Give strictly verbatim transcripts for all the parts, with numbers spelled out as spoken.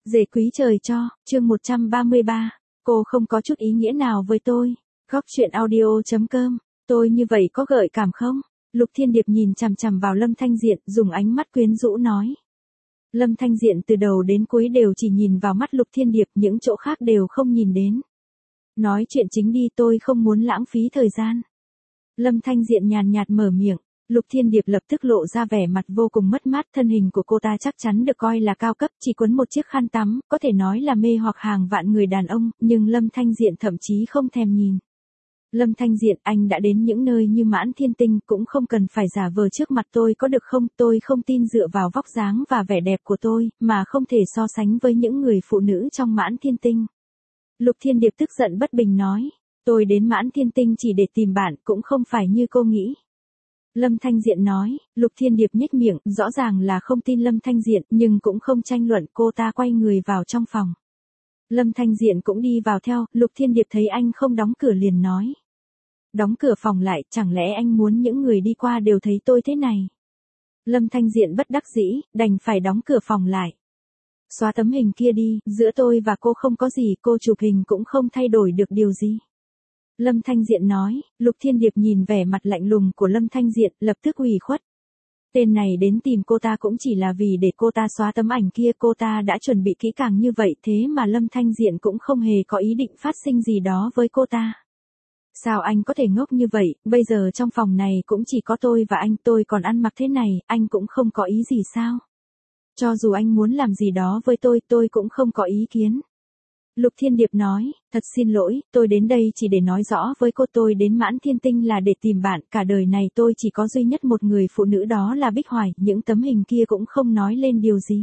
Dề quý trời cho, chương một trăm ba mươi ba, cô không có chút ý nghĩa nào với tôi. Góc chuyện audio chấm com, tôi như vậy có gợi cảm không? Lục Thiên Điệp nhìn chằm chằm vào Lâm Thanh Diện, dùng ánh mắt quyến rũ nói. Lâm Thanh Diện từ đầu đến cuối đều chỉ nhìn vào mắt Lục Thiên Điệp, những chỗ khác đều không nhìn đến. Nói chuyện chính đi, tôi không muốn lãng phí thời gian. Lâm Thanh Diện nhàn nhạt mở miệng. Lục Thiên Điệp lập tức lộ ra vẻ mặt vô cùng mất mát, thân hình của cô ta chắc chắn được coi là cao cấp, chỉ quấn một chiếc khăn tắm, có thể nói là mê hoặc hàng vạn người đàn ông, nhưng Lâm Thanh Diện thậm chí không thèm nhìn. Lâm Thanh Diện, anh đã đến những nơi như Mãn Thiên Tinh, cũng không cần phải giả vờ trước mặt tôi có được không, tôi không tin dựa vào vóc dáng và vẻ đẹp của tôi, mà không thể so sánh với những người phụ nữ trong Mãn Thiên Tinh. Lục Thiên Điệp tức giận bất bình nói, tôi đến Mãn Thiên Tinh chỉ để tìm bạn, cũng không phải như cô nghĩ. Lâm Thanh Diện nói. Lục Thiên Điệp nhếch miệng, rõ ràng là không tin Lâm Thanh Diện, nhưng cũng không tranh luận, cô ta quay người vào trong phòng. Lâm Thanh Diện cũng đi vào theo, Lục Thiên Điệp thấy anh không đóng cửa liền nói. Đóng cửa phòng lại, chẳng lẽ anh muốn những người đi qua đều thấy tôi thế này? Lâm Thanh Diện bất đắc dĩ, đành phải đóng cửa phòng lại. Xóa tấm hình kia đi, giữa tôi và cô không có gì, cô chụp hình cũng không thay đổi được điều gì. Lâm Thanh Diện nói. Lục Thiên Điệp nhìn vẻ mặt lạnh lùng của Lâm Thanh Diện, lập tức ủy khuất. Tên này đến tìm cô ta cũng chỉ là vì để cô ta xóa tấm ảnh kia, cô ta đã chuẩn bị kỹ càng như vậy, thế mà Lâm Thanh Diện cũng không hề có ý định phát sinh gì đó với cô ta. Sao anh có thể ngốc như vậy, bây giờ trong phòng này cũng chỉ có tôi và anh, tôi còn ăn mặc thế này, anh cũng không có ý gì sao? Cho dù anh muốn làm gì đó với tôi, tôi cũng không có ý kiến. Lục Thiên Điệp nói, thật xin lỗi, tôi đến đây chỉ để nói rõ với cô, tôi đến Mãn Thiên Tinh là để tìm bạn, cả đời này tôi chỉ có duy nhất một người phụ nữ, đó là Bích Hoài, những tấm hình kia cũng không nói lên điều gì.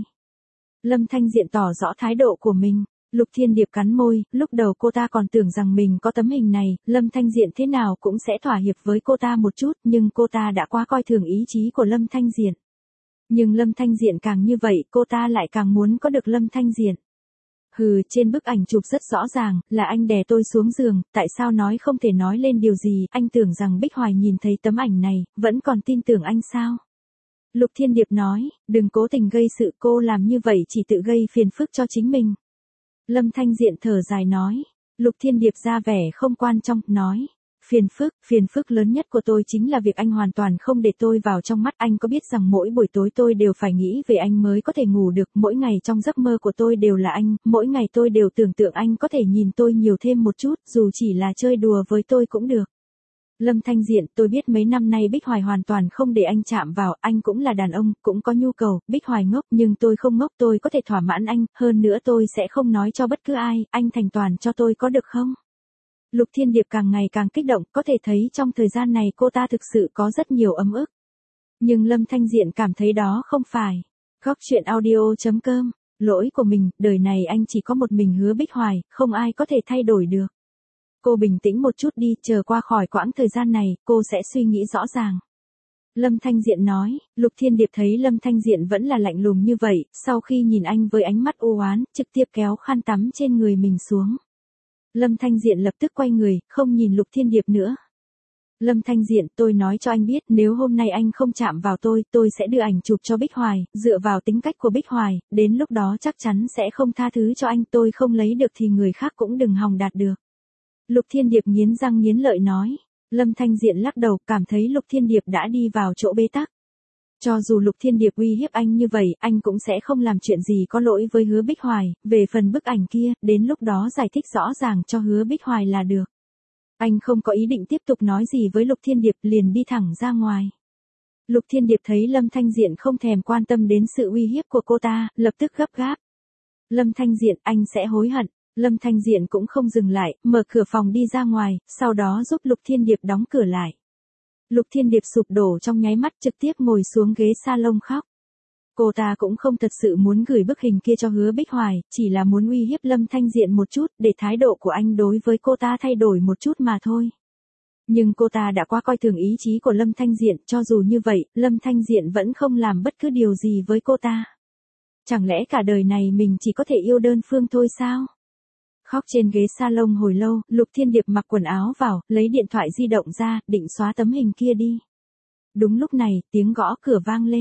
Lâm Thanh Diện tỏ rõ thái độ của mình. Lục Thiên Điệp cắn môi, lúc đầu cô ta còn tưởng rằng mình có tấm hình này, Lâm Thanh Diện thế nào cũng sẽ thỏa hiệp với cô ta một chút, nhưng cô ta đã quá coi thường ý chí của Lâm Thanh Diện. Nhưng Lâm Thanh Diện càng như vậy, cô ta lại càng muốn có được Lâm Thanh Diện. Hừ, trên bức ảnh chụp rất rõ ràng, là anh đè tôi xuống giường, tại sao nói không thể nói lên điều gì, anh tưởng rằng Bích Hoài nhìn thấy tấm ảnh này, vẫn còn tin tưởng anh sao? Lục Thiên Điệp nói, đừng cố tình gây sự, cô làm như vậy chỉ tự gây phiền phức cho chính mình. Lâm Thanh Diện thở dài nói. Lục Thiên Điệp ra vẻ không quan trọng, nói. Phiền phức, phiền phức lớn nhất của tôi chính là việc anh hoàn toàn không để tôi vào trong mắt, anh có biết rằng mỗi buổi tối tôi đều phải nghĩ về anh mới có thể ngủ được, mỗi ngày trong giấc mơ của tôi đều là anh, mỗi ngày tôi đều tưởng tượng anh có thể nhìn tôi nhiều thêm một chút, dù chỉ là chơi đùa với tôi cũng được. Lâm Thanh Diện, tôi biết mấy năm nay Bích Hoài hoàn toàn không để anh chạm vào, anh cũng là đàn ông, cũng có nhu cầu, Bích Hoài ngốc, nhưng tôi không ngốc, tôi có thể thỏa mãn anh, hơn nữa tôi sẽ không nói cho bất cứ ai, anh thành toàn cho tôi có được không? Lục Thiên Điệp càng ngày càng kích động, có thể thấy trong thời gian này cô ta thực sự có rất nhiều ấm ức. Nhưng Lâm Thanh Diện cảm thấy đó không phải. Góc chuyện audio chấm com, lỗi của mình, đời này anh chỉ có một mình Hứa Bích Hoài, không ai có thể thay đổi được. Cô bình tĩnh một chút đi, chờ qua khỏi quãng thời gian này, cô sẽ suy nghĩ rõ ràng. Lâm Thanh Diện nói. Lục Thiên Điệp thấy Lâm Thanh Diện vẫn là lạnh lùng như vậy, sau khi nhìn anh với ánh mắt u oán, trực tiếp kéo khăn tắm trên người mình xuống. Lâm Thanh Diện lập tức quay người, không nhìn Lục Thiên Điệp nữa. Lâm Thanh Diện, tôi nói cho anh biết, nếu hôm nay anh không chạm vào tôi, tôi sẽ đưa ảnh chụp cho Bích Hoài, dựa vào tính cách của Bích Hoài, đến lúc đó chắc chắn sẽ không tha thứ cho anh, tôi không lấy được thì người khác cũng đừng hòng đạt được. Lục Thiên Điệp nghiến răng nghiến lợi nói. Lâm Thanh Diện lắc đầu, cảm thấy Lục Thiên Điệp đã đi vào chỗ bế tắc. Cho dù Lục Thiên Điệp uy hiếp anh như vậy, anh cũng sẽ không làm chuyện gì có lỗi với Hứa Bích Hoài, về phần bức ảnh kia, đến lúc đó giải thích rõ ràng cho Hứa Bích Hoài là được. Anh không có ý định tiếp tục nói gì với Lục Thiên Điệp, liền đi thẳng ra ngoài. Lục Thiên Điệp thấy Lâm Thanh Diện không thèm quan tâm đến sự uy hiếp của cô ta, lập tức gấp gáp. Lâm Thanh Diện, anh sẽ hối hận. Lâm Thanh Diện cũng không dừng lại, mở cửa phòng đi ra ngoài, sau đó giúp Lục Thiên Điệp đóng cửa lại. Lục Thiên Điệp sụp đổ trong nháy mắt, trực tiếp ngồi xuống ghế salon khóc. Cô ta cũng không thật sự muốn gửi bức hình kia cho Hứa Bích Hoài, chỉ là muốn uy hiếp Lâm Thanh Diện một chút, để thái độ của anh đối với cô ta thay đổi một chút mà thôi. Nhưng cô ta đã quá coi thường ý chí của Lâm Thanh Diện, cho dù như vậy, Lâm Thanh Diện vẫn không làm bất cứ điều gì với cô ta. Chẳng lẽ cả đời này mình chỉ có thể yêu đơn phương thôi sao? Khóc trên ghế salon hồi lâu, Lục Thiên Điệp mặc quần áo vào, lấy điện thoại di động ra, định xóa tấm hình kia đi. Đúng lúc này, tiếng gõ cửa vang lên.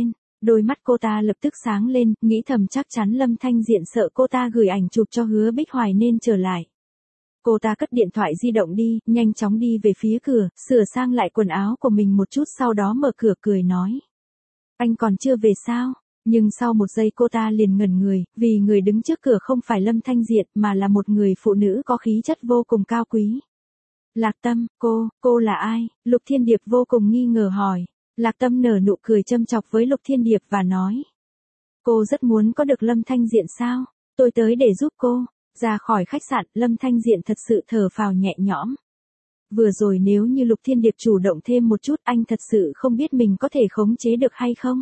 Đôi mắt cô ta lập tức sáng lên, nghĩ thầm chắc chắn Lâm Thanh Diện sợ cô ta gửi ảnh chụp cho Hứa Bích Hoài nên trở lại. Cô ta cất điện thoại di động đi, nhanh chóng đi về phía cửa, sửa sang lại quần áo của mình một chút sau đó mở cửa cười nói. Anh còn chưa về sao? Nhưng sau một giây cô ta liền ngẩn người, vì người đứng trước cửa không phải Lâm Thanh Diện mà là một người phụ nữ có khí chất vô cùng cao quý. Lạc Tâm, cô, cô là ai? Lục Thiên Điệp vô cùng nghi ngờ hỏi. Lạc Tâm nở nụ cười châm chọc với Lục Thiên Điệp và nói. Cô rất muốn có được Lâm Thanh Diện sao? Tôi tới để giúp cô. Ra khỏi khách sạn, Lâm Thanh Diện thật sự thở phào nhẹ nhõm. Vừa rồi nếu như Lục Thiên Điệp chủ động thêm một chút anh thật sự không biết mình có thể khống chế được hay không.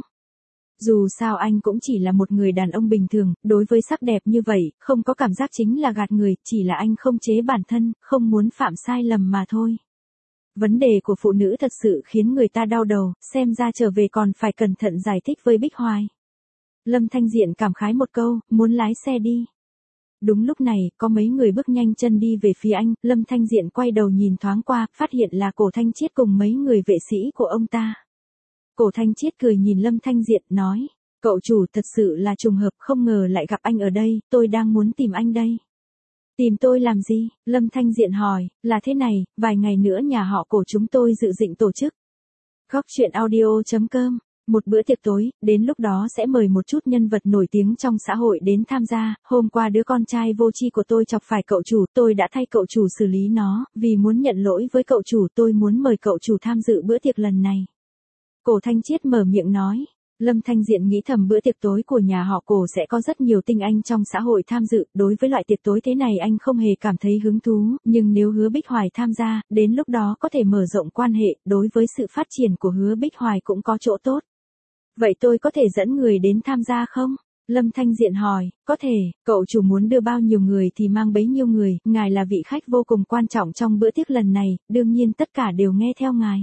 Dù sao anh cũng chỉ là một người đàn ông bình thường, đối với sắc đẹp như vậy, không có cảm giác chính là gạt người, chỉ là anh không chế bản thân, không muốn phạm sai lầm mà thôi. Vấn đề của phụ nữ thật sự khiến người ta đau đầu, xem ra trở về còn phải cẩn thận giải thích với Bích Hoài. Lâm Thanh Diện cảm khái một câu, muốn lái xe đi. Đúng lúc này, có mấy người bước nhanh chân đi về phía anh, Lâm Thanh Diện quay đầu nhìn thoáng qua, phát hiện là Cổ Thanh Chiết cùng mấy người vệ sĩ của ông ta. Cổ Thanh Chiết cười nhìn Lâm Thanh Diện, nói, cậu chủ thật sự là trùng hợp, không ngờ lại gặp anh ở đây, tôi đang muốn tìm anh đây. Tìm tôi làm gì? Lâm Thanh Diện hỏi, là thế này, vài ngày nữa nhà họ Cổ chúng tôi dự định tổ chức. Góc truyện audio chấm com, một bữa tiệc tối, đến lúc đó sẽ mời một chút nhân vật nổi tiếng trong xã hội đến tham gia, hôm qua đứa con trai vô tri của tôi chọc phải cậu chủ, tôi đã thay cậu chủ xử lý nó, vì muốn nhận lỗi với cậu chủ tôi muốn mời cậu chủ tham dự bữa tiệc lần này. Cổ Thanh Chiết mở miệng nói. Lâm Thanh Diện nghĩ thầm bữa tiệc tối của nhà họ Cổ sẽ có rất nhiều tinh anh trong xã hội tham dự, đối với loại tiệc tối thế này anh không hề cảm thấy hứng thú, nhưng nếu Hứa Bích Hoài tham gia, đến lúc đó có thể mở rộng quan hệ, đối với sự phát triển của Hứa Bích Hoài cũng có chỗ tốt. Vậy tôi có thể dẫn người đến tham gia không? Lâm Thanh Diện hỏi, có thể, cậu chủ muốn đưa bao nhiêu người thì mang bấy nhiêu người, ngài là vị khách vô cùng quan trọng trong bữa tiệc lần này, đương nhiên tất cả đều nghe theo ngài.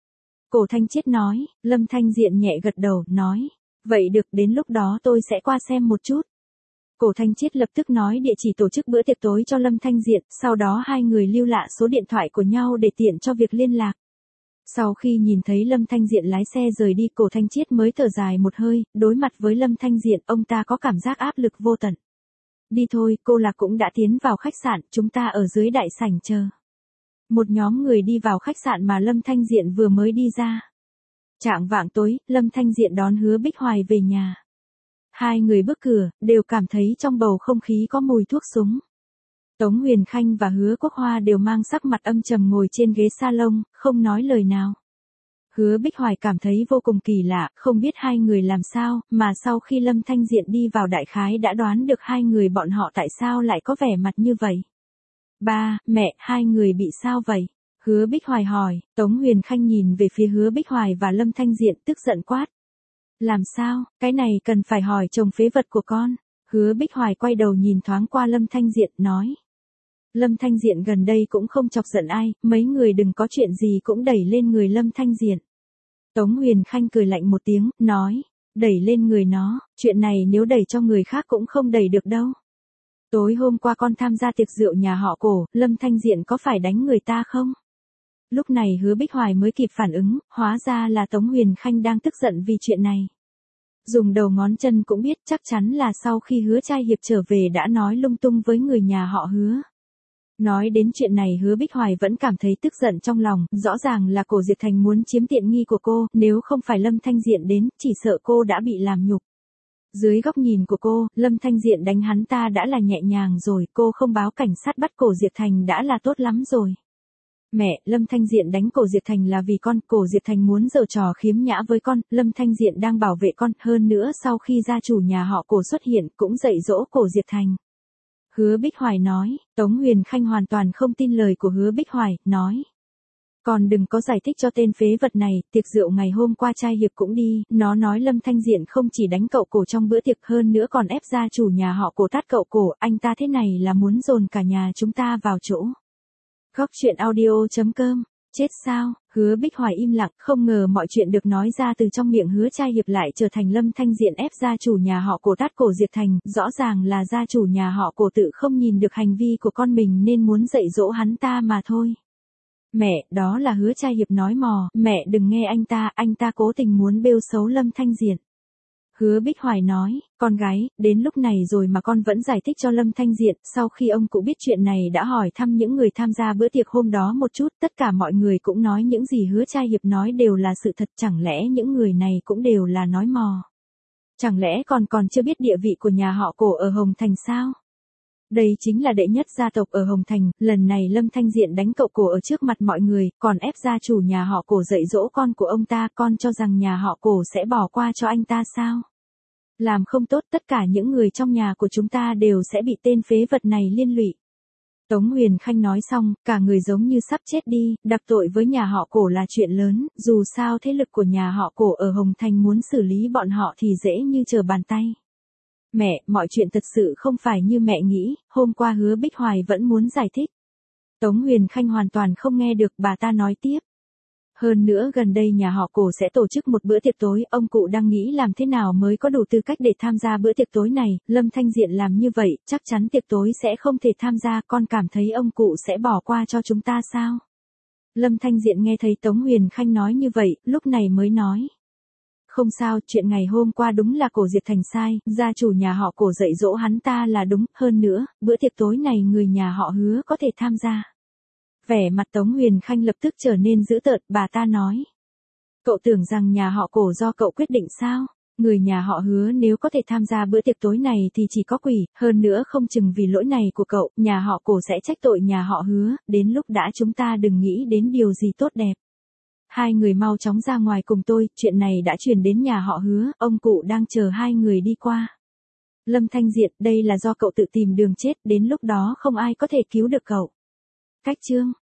Cổ Thanh Chiết nói, Lâm Thanh Diện nhẹ gật đầu, nói, vậy được đến lúc đó tôi sẽ qua xem một chút. Cổ Thanh Chiết lập tức nói địa chỉ tổ chức bữa tiệc tối cho Lâm Thanh Diện, sau đó hai người lưu lại số điện thoại của nhau để tiện cho việc liên lạc. Sau khi nhìn thấy Lâm Thanh Diện lái xe rời đi Cổ Thanh Chiết mới thở dài một hơi, đối mặt với Lâm Thanh Diện ông ta có cảm giác áp lực vô tận. Đi thôi, cô Lạc cũng đã tiến vào khách sạn, chúng ta ở dưới đại sảnh chờ. Một nhóm người đi vào khách sạn mà Lâm Thanh Diện vừa mới đi ra. Chạng vạng tối, Lâm Thanh Diện đón Hứa Bích Hoài về nhà. Hai người bước cửa, đều cảm thấy trong bầu không khí có mùi thuốc súng. Tống Huyền Khanh và Hứa Quốc Hoa đều mang sắc mặt âm trầm ngồi trên ghế salon, không nói lời nào. Hứa Bích Hoài cảm thấy vô cùng kỳ lạ, không biết hai người làm sao, mà sau khi Lâm Thanh Diện đi vào đại khái đã đoán được hai người bọn họ tại sao lại có vẻ mặt như vậy. Ba, mẹ, hai người bị sao vậy? Hứa Bích Hoài hỏi, Tống Huyền Khanh nhìn về phía Hứa Bích Hoài và Lâm Thanh Diện tức giận quát. Làm sao, cái này cần phải hỏi chồng phế vật của con. Hứa Bích Hoài quay đầu nhìn thoáng qua Lâm Thanh Diện, nói. Lâm Thanh Diện gần đây cũng không chọc giận ai, mấy người đừng có chuyện gì cũng đẩy lên người Lâm Thanh Diện. Tống Huyền Khanh cười lạnh một tiếng, nói, đẩy lên người nó, chuyện này nếu đẩy cho người khác cũng không đẩy được đâu. Tối hôm qua con tham gia tiệc rượu nhà họ Cổ, Lâm Thanh Diện có phải đánh người ta không? Lúc này Hứa Bích Hoài mới kịp phản ứng, hóa ra là Tống Huyền Khanh đang tức giận vì chuyện này. Dùng đầu ngón chân cũng biết chắc chắn là sau khi Hứa Trai Hiệp trở về đã nói lung tung với người nhà họ Hứa. Nói đến chuyện này Hứa Bích Hoài vẫn cảm thấy tức giận trong lòng, rõ ràng là Cổ Diệp Thành muốn chiếm tiện nghi của cô, nếu không phải Lâm Thanh Diện đến, chỉ sợ cô đã bị làm nhục. Dưới góc nhìn của cô, Lâm Thanh Diện đánh hắn ta đã là nhẹ nhàng rồi, cô không báo cảnh sát bắt Cổ Diệp Thành đã là tốt lắm rồi. Mẹ, Lâm Thanh Diện đánh Cổ Diệp Thành là vì con, Cổ Diệp Thành muốn giở trò khiếm nhã với con, Lâm Thanh Diện đang bảo vệ con, hơn nữa sau khi gia chủ nhà họ Cổ xuất hiện cũng dạy dỗ Cổ Diệp Thành. Hứa Bích Hoài nói, Tống Huyền Khanh hoàn toàn không tin lời của Hứa Bích Hoài, nói. Còn đừng có giải thích cho tên phế vật này, tiệc rượu ngày hôm qua Trai Hiệp cũng đi, nó nói Lâm Thanh Diện không chỉ đánh cậu Cổ trong bữa tiệc hơn nữa còn ép gia chủ nhà họ Cổ tát cậu Cổ, anh ta thế này là muốn dồn cả nhà chúng ta vào chỗ. Góc truyện audio chấm com, chết sao? Hứa Bích Hoài im lặng, không ngờ mọi chuyện được nói ra từ trong miệng Hứa Trai Hiệp lại trở thành Lâm Thanh Diện ép gia chủ nhà họ Cổ tát Cổ Diệp Thành, rõ ràng là gia chủ nhà họ Cổ tự không nhìn được hành vi của con mình nên muốn dạy dỗ hắn ta mà thôi. Mẹ, đó là Hứa Trai Hiệp nói mò, mẹ đừng nghe anh ta, anh ta cố tình muốn bêu xấu Lâm Thanh Diện. Hứa Bích Hoài nói, con gái, đến lúc này rồi mà con vẫn giải thích cho Lâm Thanh Diện, sau khi ông cụ biết chuyện này đã hỏi thăm những người tham gia bữa tiệc hôm đó một chút, tất cả mọi người cũng nói những gì Hứa Trai Hiệp nói đều là sự thật, chẳng lẽ những người này cũng đều là nói mò. Chẳng lẽ còn còn chưa biết địa vị của nhà họ Cổ ở Hồng Thành sao? Đây chính là đệ nhất gia tộc ở Hồng Thành, lần này Lâm Thanh Diện đánh cậu Cổ ở trước mặt mọi người, còn ép gia chủ nhà họ Cổ dạy dỗ con của ông ta, con cho rằng nhà họ Cổ sẽ bỏ qua cho anh ta sao? Làm không tốt tất cả những người trong nhà của chúng ta đều sẽ bị tên phế vật này liên lụy. Tống Huyền Khanh nói xong, cả người giống như sắp chết đi, đặc tội với nhà họ Cổ là chuyện lớn, dù sao thế lực của nhà họ Cổ ở Hồng Thành muốn xử lý bọn họ thì dễ như trở bàn tay. Mẹ, mọi chuyện thật sự không phải như mẹ nghĩ, hôm qua Hứa Bích Hoài vẫn muốn giải thích. Tống Huyền Khanh hoàn toàn không nghe được, bà ta nói tiếp. Hơn nữa gần đây nhà họ Cổ sẽ tổ chức một bữa tiệc tối, ông cụ đang nghĩ làm thế nào mới có đủ tư cách để tham gia bữa tiệc tối này, Lâm Thanh Diện làm như vậy, chắc chắn tiệc tối sẽ không thể tham gia, con cảm thấy ông cụ sẽ bỏ qua cho chúng ta sao? Lâm Thanh Diện nghe thấy Tống Huyền Khanh nói như vậy, lúc này mới nói. Không sao, chuyện ngày hôm qua đúng là Cổ Diệt Thành sai, gia chủ nhà họ Cổ dạy dỗ hắn ta là đúng, hơn nữa, bữa tiệc tối này người nhà họ Hứa có thể tham gia. Vẻ mặt Tống Huyền Khanh lập tức trở nên dữ tợn, bà ta nói. Cậu tưởng rằng nhà họ Cổ do cậu quyết định sao? Người nhà họ Hứa nếu có thể tham gia bữa tiệc tối này thì chỉ có quỷ, hơn nữa không chừng vì lỗi này của cậu, nhà họ Cổ sẽ trách tội nhà họ Hứa, đến lúc đã chúng ta đừng nghĩ đến điều gì tốt đẹp. Hai người mau chóng ra ngoài cùng tôi, chuyện này đã truyền đến nhà họ Hứa, ông cụ đang chờ hai người đi qua. Lâm Thanh Diện, đây là do cậu tự tìm đường chết, đến lúc đó không ai có thể cứu được cậu. Cách chương